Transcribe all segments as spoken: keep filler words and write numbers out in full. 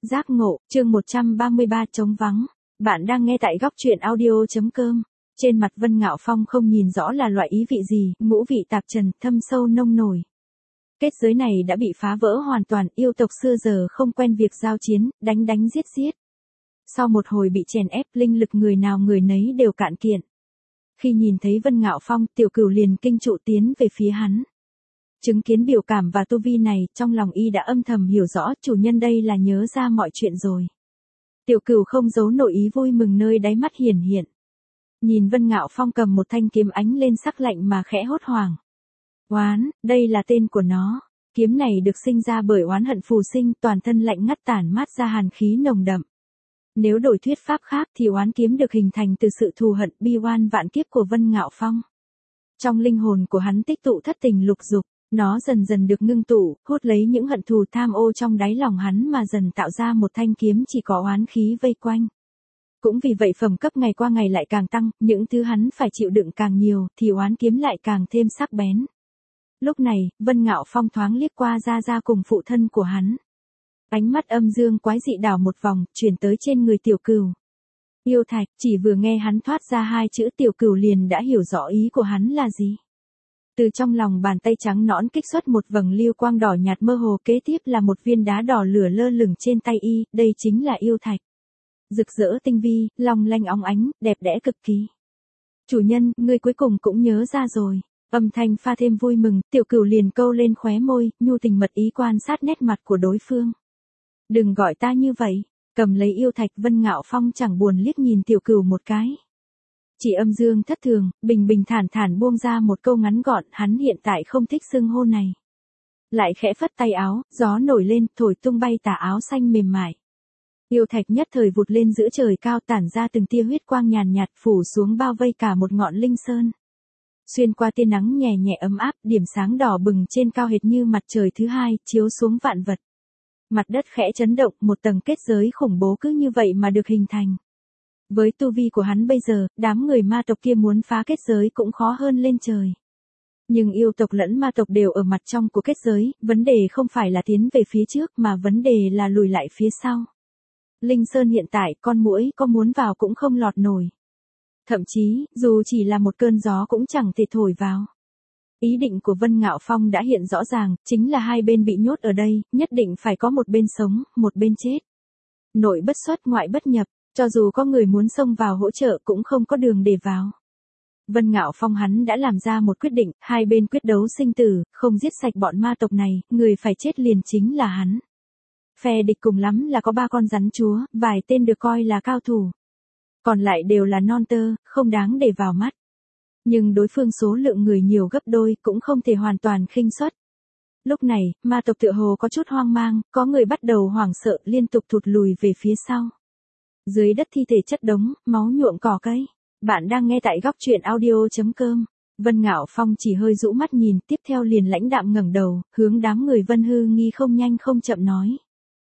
Giác ngộ, chương một trăm ba mươi ba trống vắng. Bạn đang nghe tại góc truyện audio.com. Trên mặt Vân Ngạo Phong không nhìn rõ là loại ý vị gì, ngũ vị tạp trần, thâm sâu nông nổi. Kết giới này đã bị phá vỡ hoàn toàn, yêu tộc xưa giờ không quen việc giao chiến, đánh đánh giết giết. Sau một hồi bị chèn ép, linh lực người nào người nấy đều cạn kiệt. Khi nhìn thấy Vân Ngạo Phong, Tiểu Cửu liền kinh trụ tiến về phía hắn. Chứng kiến biểu cảm và tu vi này, trong lòng y đã âm thầm hiểu rõ chủ nhân đây là nhớ ra mọi chuyện rồi. Tiểu Cửu không giấu nổi ý vui mừng nơi đáy mắt hiển hiện. Nhìn Vân Ngạo Phong cầm một thanh kiếm ánh lên sắc lạnh mà khẽ hốt hoảng. Oán, đây là tên của nó. Kiếm này được sinh ra bởi oán hận phù sinh, toàn thân lạnh ngắt tản mát ra hàn khí nồng đậm. Nếu đổi thuyết pháp khác thì oán kiếm được hình thành từ sự thù hận bi oan vạn kiếp của Vân Ngạo Phong. Trong linh hồn của hắn tích tụ thất tình lục dục. Nó dần dần được ngưng tụ, hút lấy những hận thù tham ô trong đáy lòng hắn mà dần tạo ra một thanh kiếm chỉ có oán khí vây quanh. Cũng vì vậy phẩm cấp ngày qua ngày lại càng tăng, những thứ hắn phải chịu đựng càng nhiều, thì oán kiếm lại càng thêm sắc bén. Lúc này, Vân Ngạo Phong thoáng liếc qua Gia Gia cùng phụ thân của hắn. Ánh mắt âm dương quái dị đảo một vòng, chuyển tới trên người Tiểu Cửu. Yêu thạch, chỉ vừa nghe hắn thoát ra hai chữ Tiểu Cửu liền đã hiểu rõ ý của hắn là gì. Từ trong lòng bàn tay trắng nõn kích xuất một vầng lưu quang đỏ nhạt mơ hồ, kế tiếp là một viên đá đỏ lửa lơ lửng trên tay y, đây chính là yêu thạch. Rực rỡ tinh vi, long lanh óng ánh, đẹp đẽ cực kỳ. Chủ nhân, ngươi cuối cùng cũng nhớ ra rồi. Âm thanh pha thêm vui mừng, Tiểu Cửu liền câu lên khóe môi, nhu tình mật ý quan sát nét mặt của đối phương. Đừng gọi ta như vậy. Cầm lấy yêu thạch, Vân Ngạo Phong chẳng buồn liếc nhìn Tiểu Cửu một cái. Chỉ âm dương thất thường, bình bình thản thản buông ra một câu ngắn gọn, hắn hiện tại không thích xưng hô này. Lại khẽ phất tay áo, gió nổi lên, thổi tung bay tà áo xanh mềm mại. Yêu thạch nhất thời vụt lên giữa trời cao, tản ra từng tia huyết quang nhàn nhạt phủ xuống bao vây cả một ngọn linh sơn. Xuyên qua tia nắng nhẹ nhẹ ấm áp, điểm sáng đỏ bừng trên cao hệt như mặt trời thứ hai, chiếu xuống vạn vật. Mặt đất khẽ chấn động, một tầng kết giới khủng bố cứ như vậy mà được hình thành. Với tu vi của hắn bây giờ, đám người ma tộc kia muốn phá kết giới cũng khó hơn lên trời. Nhưng yêu tộc lẫn ma tộc đều ở mặt trong của kết giới, vấn đề không phải là tiến về phía trước mà vấn đề là lùi lại phía sau. Linh Sơn hiện tại, con muỗi có muốn vào cũng không lọt nổi. Thậm chí, dù chỉ là một cơn gió cũng chẳng thể thổi vào. Ý định của Vân Ngạo Phong đã hiện rõ ràng, chính là hai bên bị nhốt ở đây, nhất định phải có một bên sống, một bên chết. Nội bất xuất ngoại bất nhập. Cho dù có người muốn xông vào hỗ trợ cũng không có đường để vào. Vân Ngạo Phong hắn đã làm ra một quyết định, hai bên quyết đấu sinh tử, không giết sạch bọn ma tộc này, người phải chết liền chính là hắn. Phe địch cùng lắm là có ba con rắn chúa, vài tên được coi là cao thủ. Còn lại đều là non tơ, không đáng để vào mắt. Nhưng đối phương số lượng người nhiều gấp đôi cũng không thể hoàn toàn khinh suất. Lúc này, ma tộc tựa hồ có chút hoang mang, có người bắt đầu hoảng sợ liên tục thụt lùi về phía sau. Dưới đất thi thể chất đống, máu nhuộm cỏ cây. Bạn đang nghe tại góc truyện audio.com. Vân Ngạo Phong chỉ hơi rũ mắt nhìn, tiếp theo liền lãnh đạm ngẩng đầu, hướng đám người Vân Hư Nghi không nhanh không chậm nói.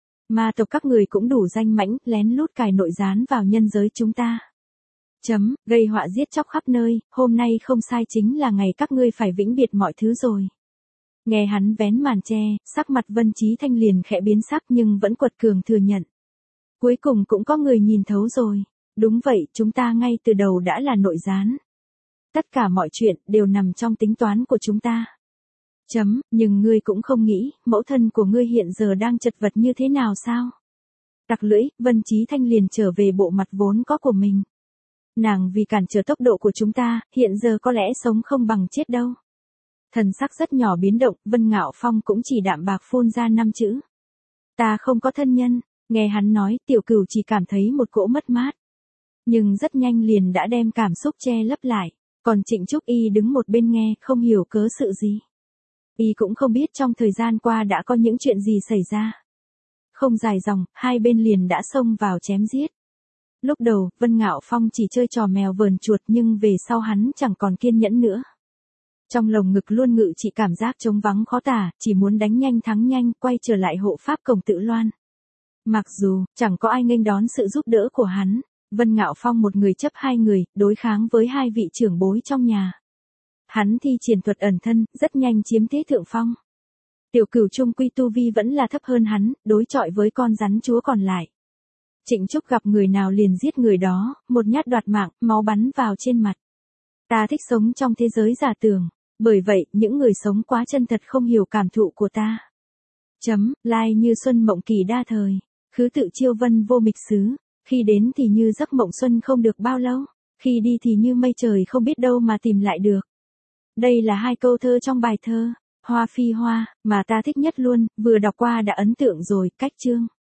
Ma tộc các người cũng đủ danh mãnh, lén lút cài nội gián vào nhân giới chúng ta. Chấm, gây họa giết chóc khắp nơi, hôm nay không sai chính là ngày các ngươi phải vĩnh biệt mọi thứ rồi. Nghe hắn vén màn che, sắc mặt Vân Chí Thanh liền khẽ biến sắc nhưng vẫn quật cường thừa nhận. Cuối cùng cũng có người nhìn thấu rồi. Đúng vậy, chúng ta ngay từ đầu đã là nội gián. Tất cả mọi chuyện đều nằm trong tính toán của chúng ta. Chấm, nhưng ngươi cũng không nghĩ, mẫu thân của ngươi hiện giờ đang chật vật như thế nào sao? Tặc lưỡi, Vân Chí Thanh liền trở về bộ mặt vốn có của mình. Nàng vì cản trở tốc độ của chúng ta, hiện giờ có lẽ sống không bằng chết đâu. Thần sắc rất nhỏ biến động, Vân Ngạo Phong cũng chỉ đạm bạc phun ra năm chữ. Ta không có thân nhân. Nghe hắn nói, Tiểu Cửu chỉ cảm thấy một cỗ mất mát. Nhưng rất nhanh liền đã đem cảm xúc che lấp lại. Còn Trịnh Trúc Y đứng một bên nghe, không hiểu cớ sự gì. Y cũng không biết trong thời gian qua đã có những chuyện gì xảy ra. Không dài dòng, hai bên liền đã xông vào chém giết. Lúc đầu, Vân Ngạo Phong chỉ chơi trò mèo vờn chuột nhưng về sau hắn chẳng còn kiên nhẫn nữa. Trong lồng ngực luôn ngự chỉ cảm giác trống vắng khó tả, chỉ muốn đánh nhanh thắng nhanh, quay trở lại hộ pháp Cổng Tự Loan. Mặc dù, chẳng có ai nghênh đón sự giúp đỡ của hắn, Vân Ngạo Phong một người chấp hai người, đối kháng với hai vị trưởng bối trong nhà. Hắn thi triển thuật ẩn thân, rất nhanh chiếm thế thượng phong. Tiểu Cửu trung quy tu vi vẫn là thấp hơn hắn, đối chọi với con rắn chúa còn lại. Trịnh Trúc gặp người nào liền giết người đó, một nhát đoạt mạng, máu bắn vào trên mặt. Ta thích sống trong thế giới giả tưởng, bởi vậy những người sống quá chân thật không hiểu cảm thụ của ta. Chấm, lai như xuân mộng kỳ đa thời, khứ tự chiêu vân vô mịch xứ, khi đến thì như giấc mộng xuân không được bao lâu, khi đi thì như mây trời không biết đâu mà tìm lại được. Đây là hai câu thơ trong bài thơ Hoa phi hoa, mà ta thích nhất luôn, vừa đọc qua đã ấn tượng rồi, cách chương.